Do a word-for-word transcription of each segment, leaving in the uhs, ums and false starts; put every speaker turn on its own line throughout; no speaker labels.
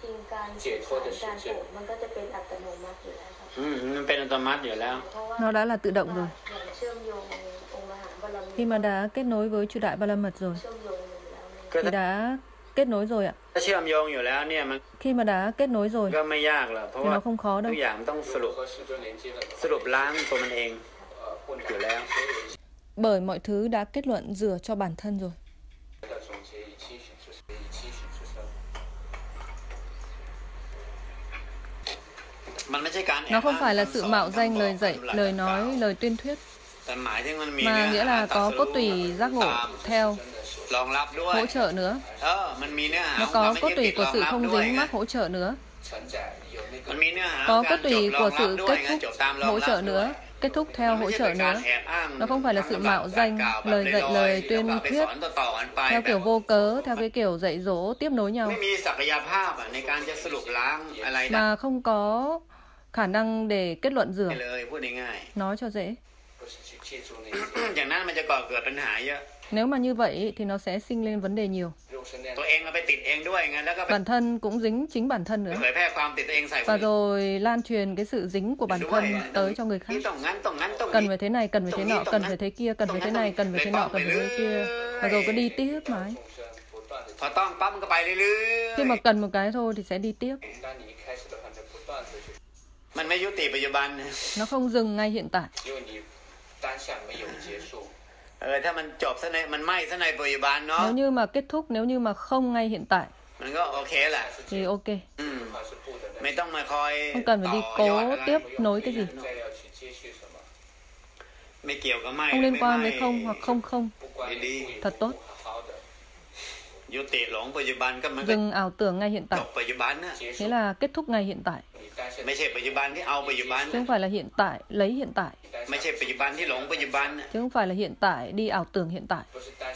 Nó đã là tự động rồi. Khi mà đã kết nối với chư đại ba la mật rồi thì đã kết nối rồi ạ. Khi mà đã kết nối rồi thì nó không khó đâu. Bởi mọi thứ đã kết luận rửa cho bản thân rồi. Nó không phải là sự mạo danh lời dạy, lời nói, lời tuyên thuyết, mà nghĩa là có cốt tủy giác ngộ theo hỗ trợ nữa. Nó có cốt tủy của sự không dính mắc hỗ trợ nữa. Có cốt tủy của sự kết thúc hỗ trợ nữa, kết thúc theo hỗ trợ nữa. Nó không phải là sự mạo danh, lời dạy, lời tuyên thuyết theo kiểu vô cớ, theo cái kiểu dạy dỗ tiếp nối nhau, mà không có khả năng để kết luận rửa. Nói cho dễ. Nếu mà như vậy thì nó sẽ sinh lên vấn đề nhiều. Bản thân cũng dính chính bản thân nữa, và rồi lan truyền cái sự dính của bản thân tới cho người khác. Cần phải thế này, cần phải thế nọ, cần phải thế kia, cần phải thế này, cần phải thế nọ, cần phải thế kia, và rồi cứ đi tiếp mãi. Khi mà cần một cái thôi thì sẽ đi tiếp. Nó không dừng ngay hiện tại. Nếu như mà kết thúc, nếu như mà không ngay hiện tại thì ok. Không cần phải đi cố tiếp nối cái gì. Không liên quan với không hoặc không không. Thật tốt. Dừng ảo tưởng ngay hiện tại, nghĩa là kết thúc ngay hiện tại. Chứ không phải là hiện tại lấy hiện tại. Chứ không phải là hiện tại đi ảo tưởng hiện tại.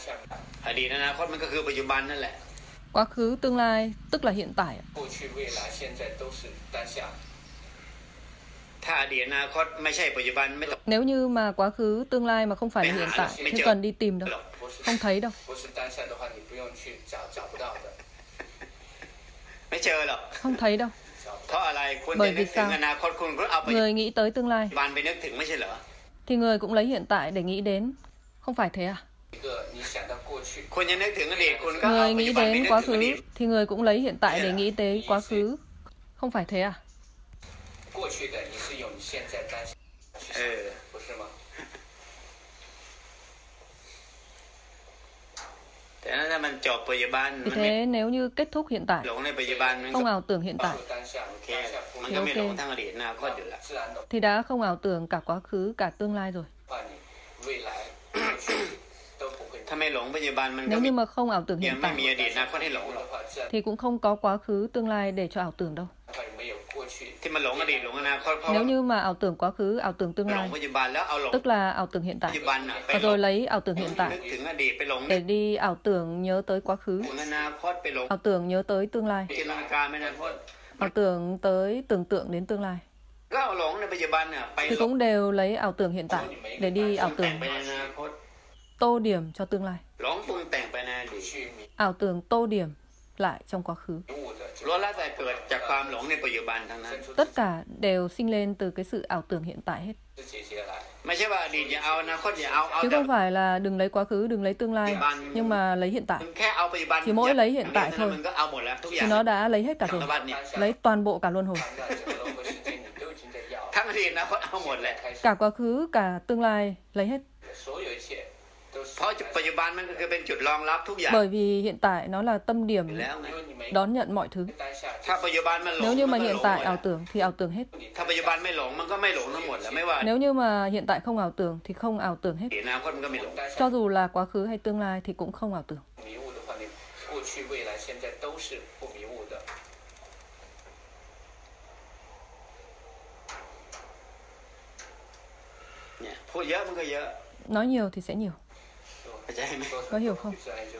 Quá khứ tương lai tức là hiện tại. Nếu như mà quá khứ tương lai mà không phải là hiện tại thì cần đi tìm đâu. Không thấy đâu. Không thấy đâu. Bởi vì sao? Người nghĩ tới tương lai thì người cũng lấy hiện tại để nghĩ đến. Không phải thế à? Người nghĩ đến quá khứ thì người cũng lấy hiện tại để nghĩ tới quá khứ. Không phải thế à? Vì thế nếu như kết thúc hiện tại, không ảo tưởng hiện tại thì ok. Thì đã không ảo tưởng cả quá khứ, cả tương lai rồi. Nếu như mà không ảo tưởng hiện tại thì cũng không có quá khứ, tương lai để cho ảo tưởng đâu. Nếu như mà ảo tưởng quá khứ, ảo tưởng tương lai, tức là ảo tưởng hiện tại, và rồi lấy ảo tưởng hiện tại để đi ảo tưởng nhớ tới quá khứ, ảo tưởng nhớ tới tương lai, ảo tưởng tới tưởng tượng đến tương lai, thì cũng đều lấy ảo tưởng hiện tại để đi ảo tưởng tô điểm cho tương lai, ảo tưởng tô điểm lại trong quá khứ. Tất cả đều sinh lên từ cái sự ảo tưởng hiện tại hết. Chứ không phải là đừng lấy quá khứ, đừng lấy tương lai, nhưng mà lấy hiện tại. Chỉ mỗi lấy hiện tại thôi thì nó đã lấy hết cả rồi. Lấy toàn bộ cả luân hồi. Cả quá khứ, cả tương lai lấy hết. Bởi vì hiện tại nó là tâm điểm đón nhận mọi thứ. Nếu như mà hiện tại ảo tưởng thì ảo tưởng hết. Nếu như mà hiện tại không ảo tưởng thì không ảo tưởng hết. Cho dù là quá khứ hay tương lai thì cũng không ảo tưởng. Nói nhiều thì sẽ nhiều. Có hiểu không?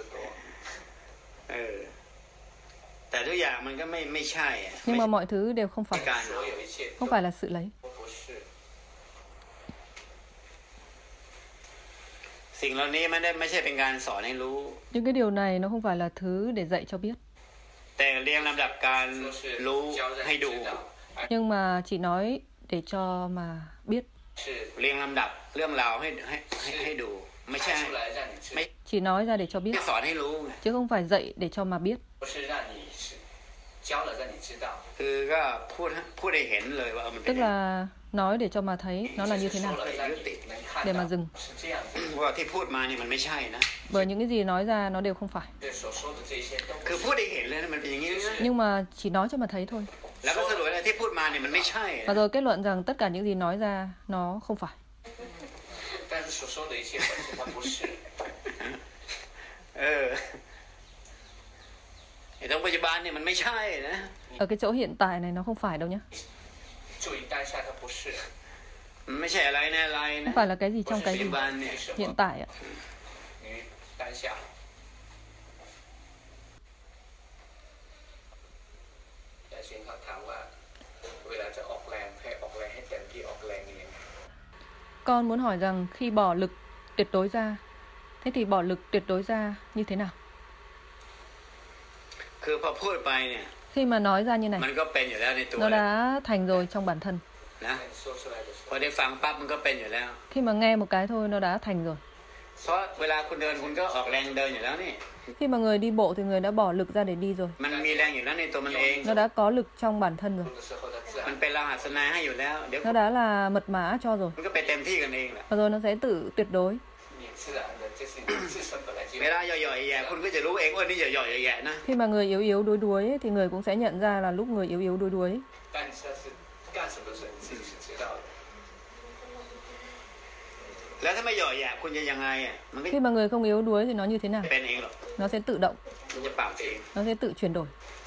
Nhưng mà mọi thứ đều không phải. Không phải là sự lấy. Những cái điều này nó không phải là thứ để dạy cho biết. Nhưng mà chỉ nói để cho mà biết. Chỉ nói ra để cho biết, chứ không phải dạy để cho mà biết. Tức là nói để cho mà thấy nó là như thế nào, để mà dừng. Bởi những cái gì nói ra nó đều không phải. Nhưng mà chỉ nói cho mà thấy thôi. Và rồi kết luận rằng tất cả những gì nói ra nó không phải. Ở cái chỗ hiện tại này nó không phải đâu nhé. Không phải là cái gì trong cái gì. Hiện tại ạ. Con muốn hỏi rằng khi bỏ lực tuyệt đối ra, thế thì bỏ lực tuyệt đối ra như thế nào? Khi mà nói ra như này, nó đã thành rồi trong bản thân. Khi mà nghe một cái thôi, nó đã thành rồi. Khi mà người đi bộ thì người đã bỏ lực ra để đi rồi. Nó đã có lực trong bản thân rồi. Nó đã là mật mã cho rồi. Và rồi nó sẽ tự tuyệt đối. Khi mà người yếu yếu đuối đuối ấy, thì người cũng sẽ nhận ra là lúc người yếu yếu đuối đuối ấy. Khi mà người không yếu đuối thì nó như thế nào? Nó sẽ tự động. Nó sẽ tự chuyển đổi.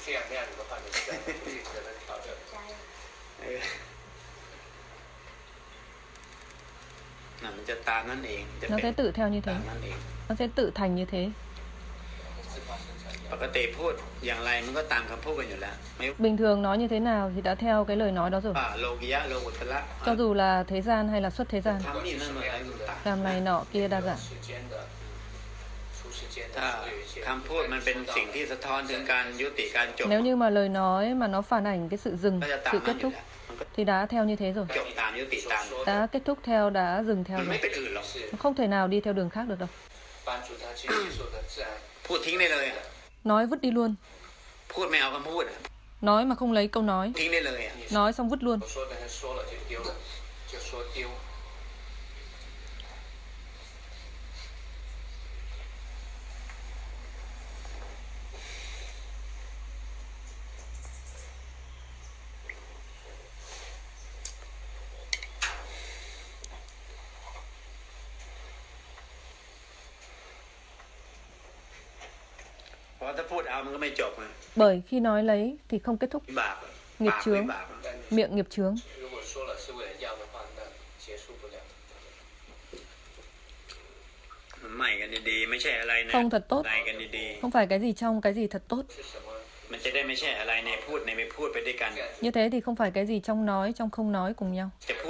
Nó sẽ tự theo như thế. Nó sẽ tự thành như thế. Bình thường nói như thế nào thì đã theo cái lời nói đó rồi. Cho dù là thế gian hay là xuất thế gian. Làm này nọ kia đa dạng. Nếu như mà lời nói mà nó phản ảnh cái sự dừng, sự kết thúc, thì đã theo như thế rồi. Đã kết thúc theo, đã dừng theo rồi. Không thể nào đi theo đường khác được đâu. Nói vứt đi luôn. Nói mà không lấy câu nói. Nói xong vứt luôn. Bởi khi nói lấy thì không kết thúc. Nghiệp chướng, miệng nghiệp chướng. Không thật tốt. Không phải cái gì trong, cái gì thật tốt. Như thế thì không phải cái gì trong nói, trong không nói cùng nhau.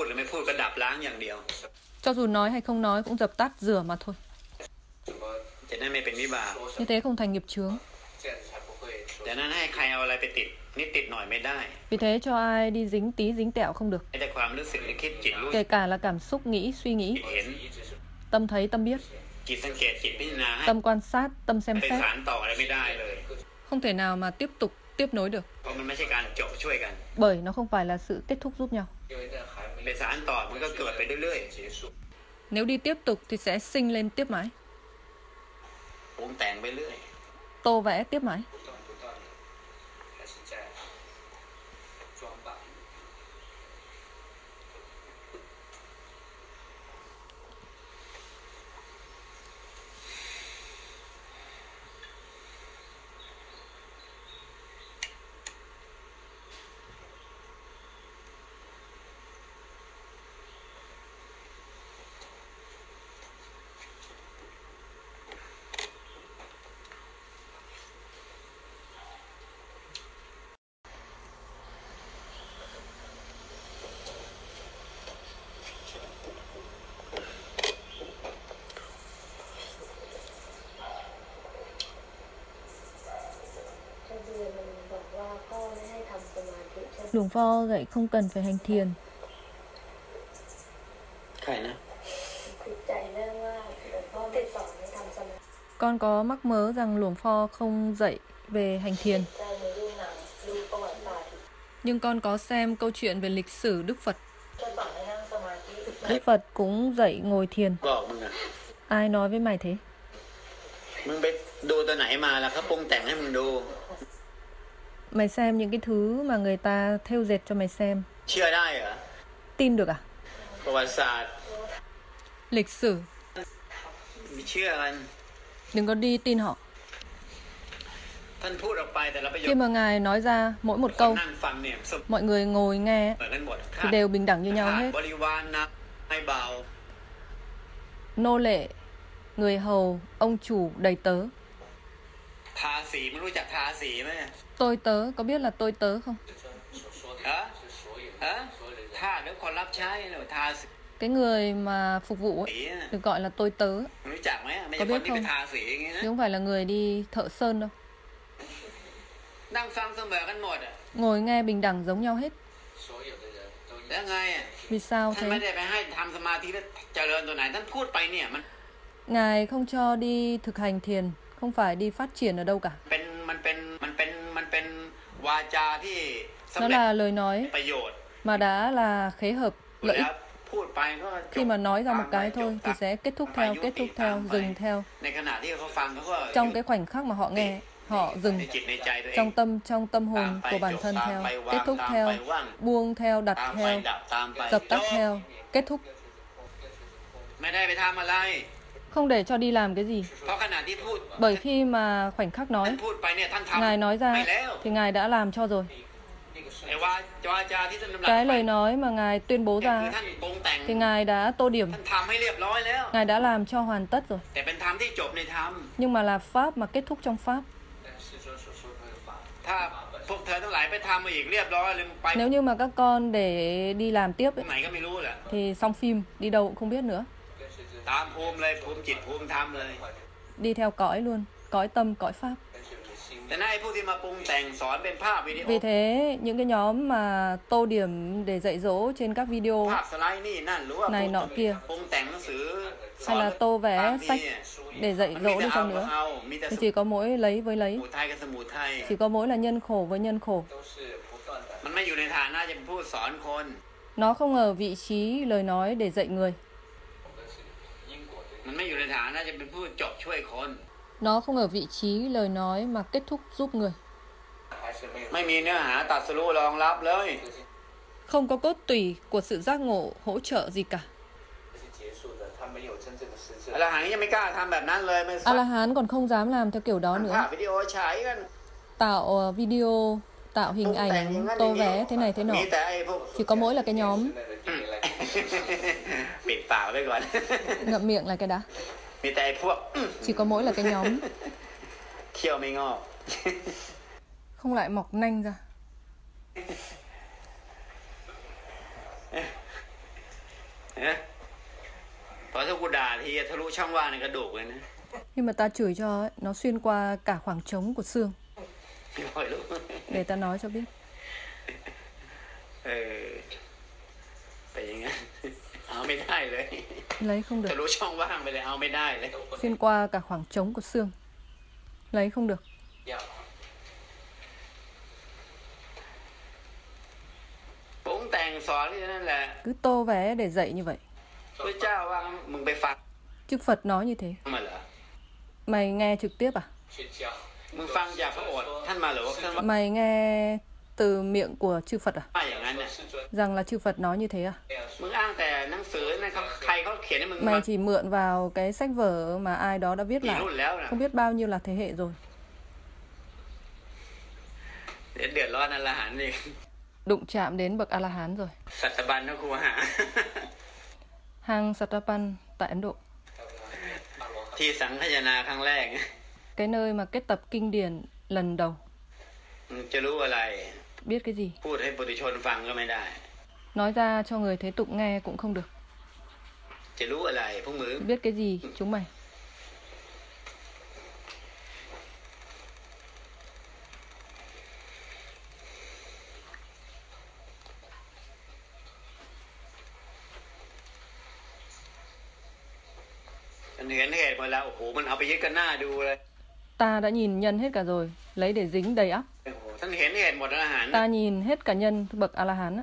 Cho dù nói hay không nói cũng dập tắt, rửa mà thôi. Như thế không thành nghiệp chướng. Vì thế cho ai đi dính tí dính tẹo không được. Kể cả là cảm xúc nghĩ, suy nghĩ. Tâm thấy, tâm biết. Tâm quan sát, tâm xem xét. Không thể nào mà tiếp tục tiếp nối được. Bởi nó không phải là sự kết thúc giúp nhau. Nếu đi tiếp tục thì sẽ sinh lên tiếp mãi. Tô vẽ tiếp mãi. Luồng Pho dạy không cần phải hành thiền. Con có mắc mớ rằng Luồng Pho không dạy về hành thiền. Nhưng con có xem câu chuyện về lịch sử Đức Phật. Đức Phật cũng dạy ngồi thiền. Ai nói với mày thế? Mày xem những cái thứ mà người ta thêu dệt cho mày xem. Tin được à? Lịch sử. Đừng có đi tin họ. Khi mà Ngài nói ra mỗi một câu, mọi người ngồi nghe thì đều bình đẳng như nhau hết. Nô lệ, người hầu, ông chủ, đầy tớ. Tôi tớ, có biết là tôi tớ không? Cái người mà phục vụ ấy, được gọi là tôi tớ. Có biết không? Chứ không phải là người đi thợ sơn đâu. Ngồi nghe bình đẳng giống nhau hết. Vì sao thế? Ngài không cho đi thực hành thiền, không phải đi phát triển ở đâu cả. Nó là lời nói mà đã là khế hợp lợi ích. Khi mà nói ra một cái thôi thì sẽ kết thúc theo, kết thúc theo, dừng theo. Trong cái khoảnh khắc mà họ nghe, họ dừng. Trong tâm, trong tâm hồn của bản thân theo, kết thúc theo, buông theo, đặt theo, dập tắt theo, kết thúc. Không để cho đi làm cái gì. Bởi khi mà khoảnh khắc nói, Ngài nói ra thì Ngài đã làm cho rồi. Cái lời nói mà Ngài tuyên bố ra thì Ngài đã tô điểm. Ngài đã làm cho hoàn tất rồi. Nhưng mà là Pháp mà kết thúc trong Pháp. Nếu như mà các con để đi làm tiếp ấy, thì xong phim, đi đâu cũng không biết nữa. Đi theo cõi luôn, cõi tâm, cõi Pháp. Vì thế, những cái nhóm mà tô điểm để dạy dỗ trên các video này nọ kia, hay là tô vẽ sách để dạy dỗ đi chăng nữa, thì chỉ có mỗi lấy với lấy, chỉ có mỗi là nhân khổ với nhân khổ. Nó không ở vị trí lời nói để dạy người. Nó không ở vị trí lời nói mà kết thúc giúp người. Không có cốt tủy của sự giác ngộ hỗ trợ gì cả. A-la-hán còn không dám làm theo kiểu đó nữa. Tạo video, tạo hình ảnh, tô vé thế này thế nọ. Chỉ có mỗi là cái nhóm. Ngậm miệng là cái đã. Chỉ có mỗi là cái nhóm. Không lại mọc nanh ra. Khi mà ta chửi cho ấy, nó xuyên qua cả khoảng trống của xương. Để ta nói cho biết. Lấy không được. Xuyên qua cả khoảng trống của xương. Lấy không được. Cứ tô vé để dạy như vậy. Đức Phật nói như thế. Mày nghe trực tiếp à? Mày nghe từ miệng của chư Phật à? Rằng là chư Phật nói như thế à? Mày chỉ mượn vào cái sách vở mà ai đó đã viết lại, không biết bao nhiêu là thế hệ rồi. Đụng chạm đến bậc A-la-hán rồi. Hang Sattapan tại Ấn Độ. Cái nơi mà kết tập kinh điển lần đầu. Biết cái gì? Nói ra cho người thế tục nghe cũng không được. Biết cái gì chúng mày? Ta đã nhìn nhân hết cả rồi, lấy để dính đầy ắp. Ta nhìn hết cả nhân bậc A-la-hán.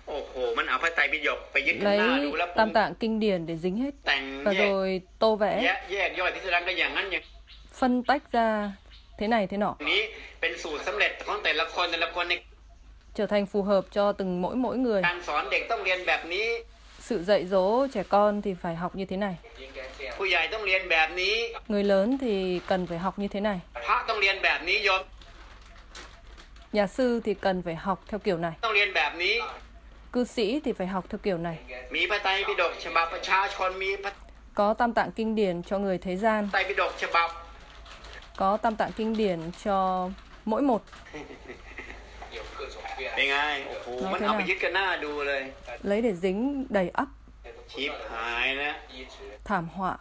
Lấy Tam Tạng Kinh Điển để dính hết. Và rồi tô vẽ, phân tách ra thế này thế nọ, trở thành phù hợp cho từng mỗi mỗi người. Sự dạy dỗ trẻ con thì phải học như thế này. Người lớn thì cần phải học như thế này. Nhà sư thì cần phải học theo kiểu này. Cư sĩ thì phải học theo kiểu này. Có Tam Tạng Kinh Điển cho người thế gian. Có Tam Tạng Kinh Điển cho mỗi một. Nói thế nào? Lấy để dính đầy ắp. Thảm họa.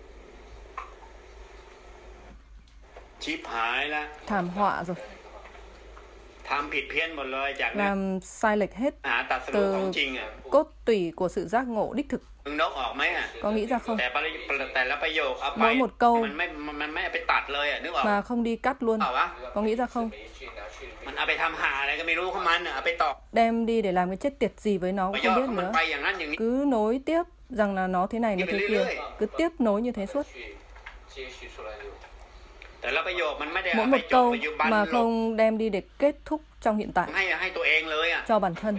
Thảm họa rồi. Làm sai lệch hết từ cốt tủy của sự giác ngộ đích thực. Có nghĩ ra không? Mỗi một câu mà không đi cắt luôn. Có nghĩ ra không? Đem đi để làm cái chết tiệt gì với nó cũng không biết nữa. Cứ nối tiếp rằng là nó thế này như thế kia. Cứ tiếp nối như thế suốt. Mỗi một câu mà không đem đi để kết thúc trong hiện tại cho bản thân.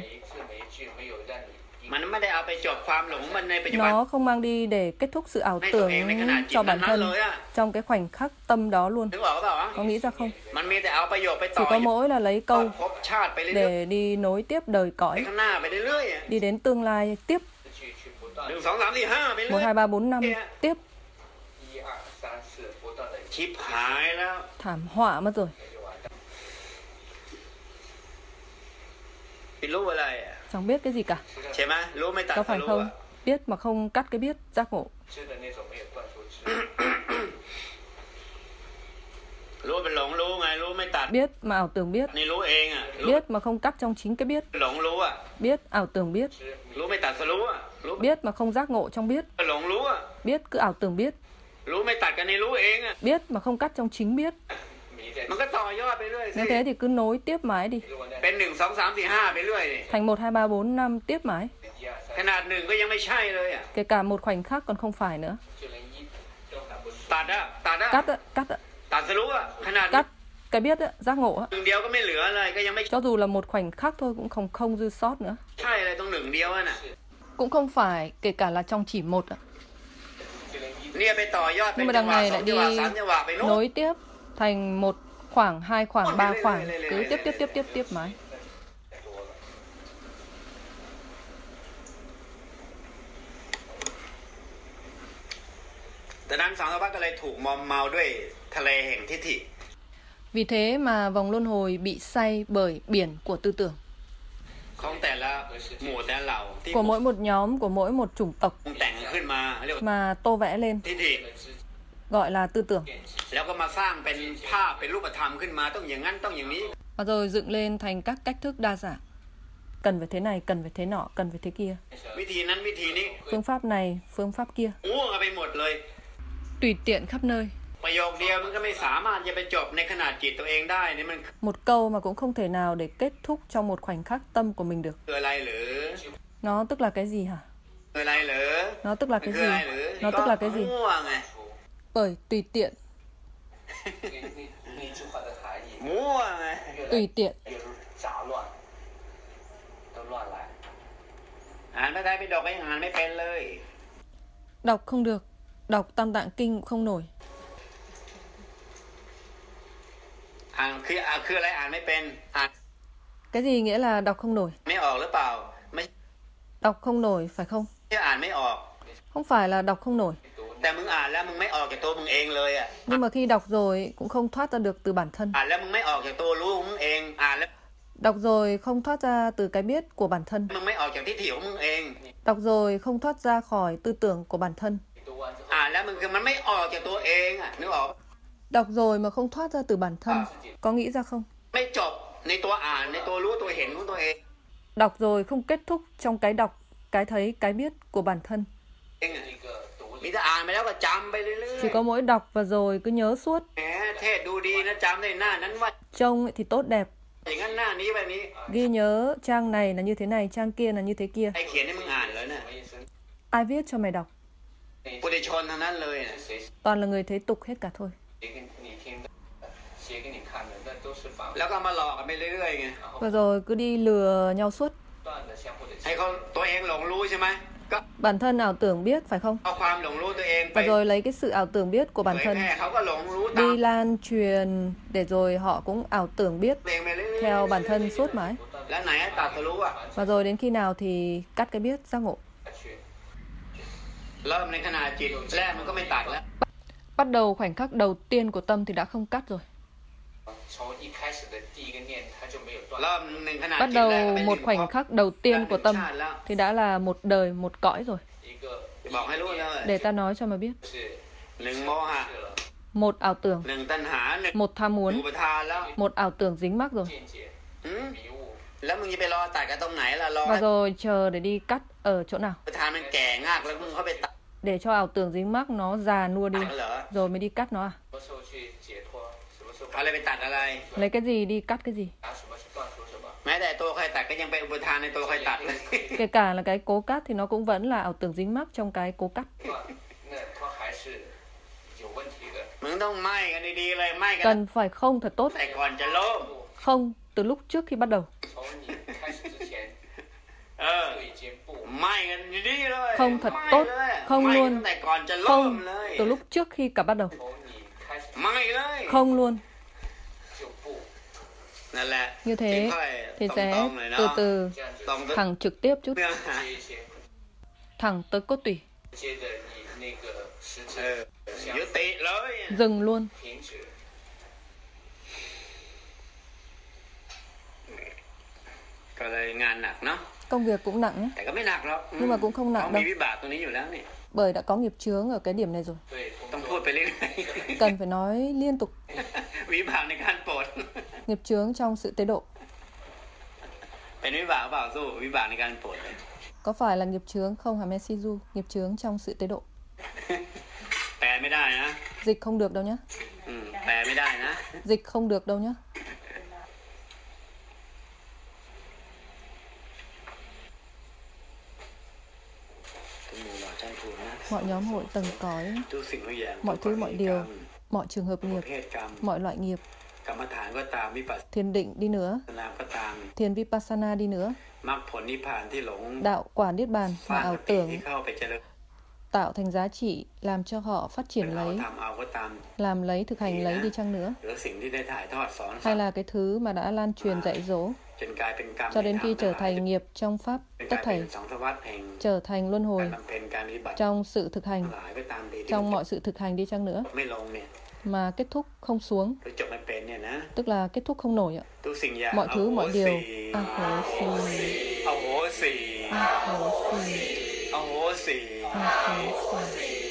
Nó không mang đi để kết thúc sự ảo tưởng cho bản thân trong cái khoảnh khắc tâm đó luôn. Có nghĩ ra không? Chỉ có mỗi là lấy câu để đi nối tiếp đời cõi, đi đến tương lai tiếp. Một, hai, ba, bốn, năm tiếp. Thảm họa mất rồi. Chẳng biết cái gì cả. Có phải không? Biết mà không cắt cái biết, giác ngộ. Biết mà ảo tưởng biết. Biết mà không cắt trong chính cái biết. Biết ảo tưởng biết. Biết mà không giác ngộ trong biết. Biết cứ ảo tưởng biết. Biết mà không cắt trong chính biết. Nếu thế thì cứ nối tiếp mãi đi. Thành một, hai, ba, bốn, năm tiếp mãi. Kể cả một khoảnh khắc còn không phải nữa. Cắt á, cắt á. Cắt cái biết á, giác ngộ á. Cho dù là một khoảnh khắc thôi cũng không không dư sót nữa. Cũng không phải kể cả là trong chỉ một ạ. Nhưng mà đằng này lại đi nối tiếp thành một khoảng, hai khoảng, ba khoảng, cứ tiếp tiếp tiếp tiếp tiếp mãi. Vì thế mà vòng luân hồi bị say bởi biển của tư tưởng. Của mỗi một nhóm, của mỗi một chủng tộc mà tô vẽ lên gọi là tư tưởng. Và rồi dựng lên thành các cách thức đa dạng. Cần phải thế này, cần phải thế nọ, cần phải thế kia. Phương pháp này, phương pháp kia. Tùy tiện khắp nơi. Một câu mà cũng không thể nào để kết thúc trong một khoảnh khắc tâm của mình được. Nó tức là cái gì hả? Nó tức là cái gì? Nó tức là cái gì? Bởi tùy tiện. Tùy tiện. Đọc không được. Đọc Tam Tạng Kinh cũng không nổi. Cái gì nghĩa là đọc không nổi? Đọc không nổi phải không? Không phải là đọc không nổi. Nhưng mà khi đọc rồi cũng không thoát ra được từ bản thân. Đọc rồi không thoát ra từ cái biết của bản thân. Đọc rồi không thoát ra khỏi tư tưởng của bản thân. Đọc rồi mà không thoát ra từ bản thân. Có nghĩ ra không? Đọc rồi không kết thúc trong cái đọc, cái thấy, cái biết của bản thân. Chỉ có mỗi đọc và rồi cứ nhớ suốt. Trông thì tốt đẹp. Ghi nhớ trang này là như thế này, trang kia là như thế kia. Ai viết cho mày đọc? Toàn là người thế tục hết cả thôi. Và rồi cứ đi lừa nhau suốt. Bản thân ảo tưởng biết, phải không? Và rồi lấy cái sự ảo tưởng biết của bản thân đi lan truyền để rồi họ cũng ảo tưởng biết theo bản thân suốt mãi. Và rồi đến khi nào thì cắt cái biết giác ngộ. Bắt đầu khoảnh khắc đầu tiên của tâm thì đã không cắt rồi. Bắt đầu một khoảnh khắc đầu tiên của tâm thì đã là một đời, một cõi rồi. Để ta nói cho mà biết. Một ảo tưởng, một tham muốn, một ảo tưởng dính mắc rồi. Và rồi chờ để đi cắt ở chỗ nào. Để cho ảo tưởng dính mắc nó già nua đi, rồi mới đi cắt nó à? Lấy cái gì đi cắt cái gì? Kể cả là cái cố cắt thì nó cũng vẫn là ảo tưởng dính mắc trong cái cố cắt. Cần phải không thật tốt. Không từ lúc trước khi bắt đầu. Không thật tốt. Không luôn. Không từ lúc trước khi cả bắt đầu. Không luôn. Như thế thì sẽ từ từ thẳng trực tiếp chút. Thẳng tới cốt tủy. Dừng luôn. Công việc cũng nặng nhé. Nhưng mà cũng không nặng đâu. Bởi đã có nghiệp chướng ở cái điểm này rồi. Cần phải nói liên tục. Nghiệp chướng trong sự tế độ. Có phải là nghiệp chướng không hả Messizu? Nghiệp chướng trong sự tế độ. Dịch không được đâu nhé. Dịch không được đâu nhé. Mọi nhóm hội tầng cõi, mọi thứ mọi điều, mọi trường hợp nghiệp, mọi loại nghiệp, thiền định đi nữa, thiền Vipassana đi nữa, đạo quả niết bàn mà ảo tưởng tạo thành giá trị làm cho họ phát triển lấy, làm lấy, thực hành lấy đi chăng nữa, hay là cái thứ mà đã lan truyền dạy dỗ cho đến khi trở thành nghiệp trong pháp tất thảy, trở thành luân hồi trong sự thực hành, trong mọi sự thực hành đi chăng nữa, mà kết thúc không xuống, tức là kết thúc không nổi ạ. Mọi thứ mọi điều a hổ xì, a hổ xì, a hổ xì, a hổ xì.